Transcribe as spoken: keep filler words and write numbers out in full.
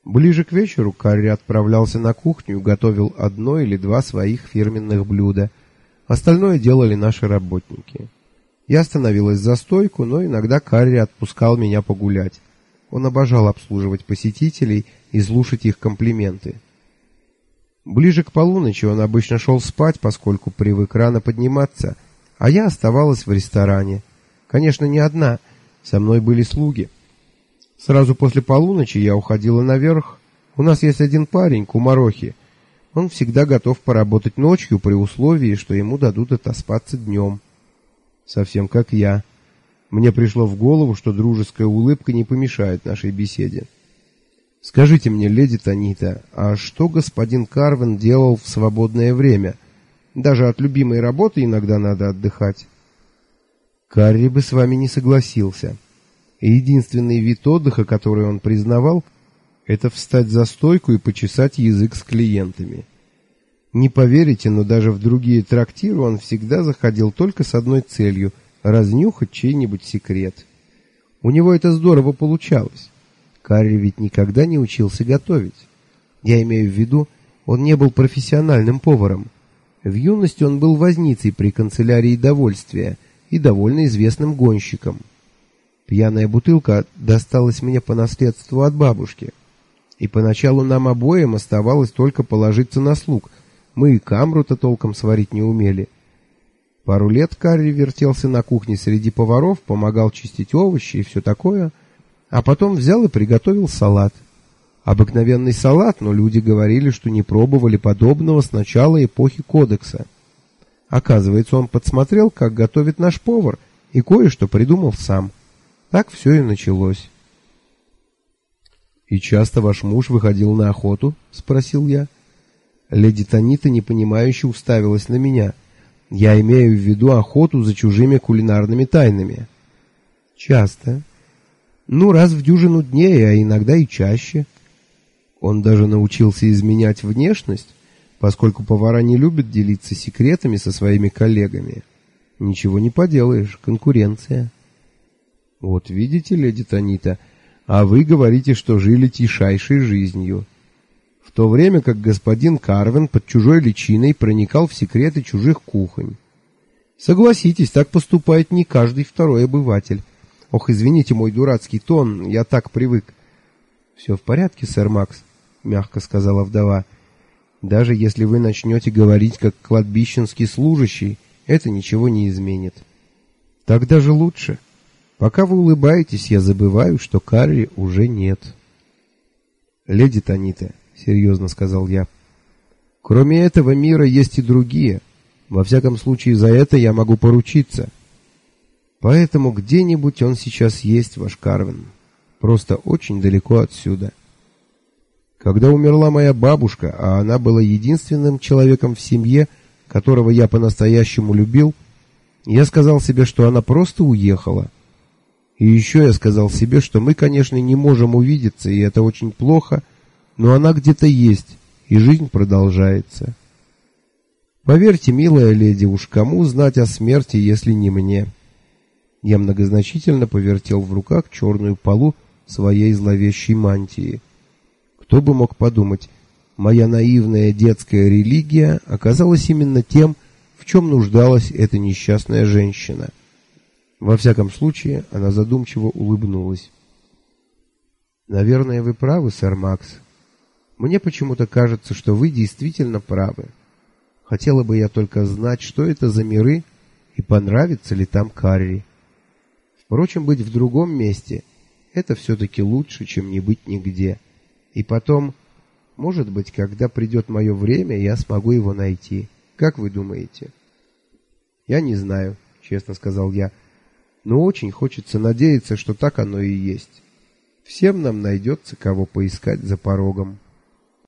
Ближе к вечеру Карри отправлялся на кухню и готовил одно или два своих фирменных блюда. Остальное делали наши работники. Я становилась за стойку, но иногда Карри отпускал меня погулять. Он обожал обслуживать посетителей и слушать их комплименты. Ближе к полуночи он обычно шел спать, поскольку привык рано подниматься, а я оставалась в ресторане. Конечно, не одна, со мной были слуги. Сразу после полуночи я уходила наверх. У нас есть один парень, Кумарохи. Он всегда готов поработать ночью при условии, что ему дадут отоспаться днем. Совсем как я. Мне пришло в голову, что дружеская улыбка не помешает нашей беседе. Скажите мне, леди Танита, а что господин Карвен делал в свободное время? Даже от любимой работы иногда надо отдыхать. Карри бы с вами не согласился. Единственный вид отдыха, который он признавал, это встать за стойку и почесать язык с клиентами. Не поверите, но даже в другие трактиры он всегда заходил только с одной целью — разнюхать чей-нибудь секрет. У него это здорово получалось. Карри ведь никогда не учился готовить. Я имею в виду, он не был профессиональным поваром. В юности он был возницей при канцелярии довольствия и довольно известным гонщиком. Пьяная бутылка досталась мне по наследству от бабушки. И поначалу нам обоим оставалось только положиться на слуг. Мы и камру-то толком сварить не умели. Пару лет Карри вертелся на кухне среди поваров, помогал чистить овощи и все такое, а потом взял и приготовил салат. Обыкновенный салат, но люди говорили, что не пробовали подобного с начала эпохи Кодекса. Оказывается, он подсмотрел, как готовит наш повар, и кое-что придумал сам. Так все и началось. «И часто ваш муж выходил на охоту?» — спросил я. Леди Танита непонимающе уставилась на меня. «Я имею в виду охоту за чужими кулинарными тайнами». «Часто. Ну, раз в дюжину дней, а иногда и чаще». Он даже научился изменять внешность, поскольку повара не любят делиться секретами со своими коллегами. Ничего не поделаешь, конкуренция. Вот видите, леди Танита, а вы говорите, что жили тишайшей жизнью. В то время как господин Карвен под чужой личиной проникал в секреты чужих кухонь. Согласитесь, так поступает не каждый второй обыватель. Ох, извините мой дурацкий тон, я так привык. Все в порядке, сэр Макс, мягко сказала вдова. Даже если вы начнете говорить как кладбищенский служащий, это ничего не изменит. Так даже лучше. Пока вы улыбаетесь, я забываю, что Карри уже нет. Леди Танита, серьезно сказал я, кроме этого мира есть и другие. Во всяком случае, за это я могу поручиться. Поэтому где-нибудь он сейчас есть, ваш Карвен. Просто очень далеко отсюда. Когда умерла моя бабушка, а она была единственным человеком в семье, которого я по-настоящему любил, я сказал себе, что она просто уехала. И еще я сказал себе, что мы, конечно, не можем увидеться, и это очень плохо, но она где-то есть, и жизнь продолжается. Поверьте, милая леди, уж кому знать о смерти, если не мне. Я многозначительно повертел в руках черную полу своей зловещей мантии. Кто бы мог подумать, моя наивная детская религия оказалась именно тем, в чем нуждалась эта несчастная женщина. Во всяком случае, она задумчиво улыбнулась. Наверное, вы правы, сэр Макс. Мне почему-то кажется, что вы действительно правы. Хотела бы я только знать, что это за миры и понравится ли там Карри. Впрочем, быть в другом месте — это все-таки лучше, чем не быть нигде. И потом, может быть, когда придет мое время, я смогу его найти. Как вы думаете? Я не знаю, честно сказал я. Но очень хочется надеяться, что так оно и есть. Всем нам найдется, кого поискать за порогом.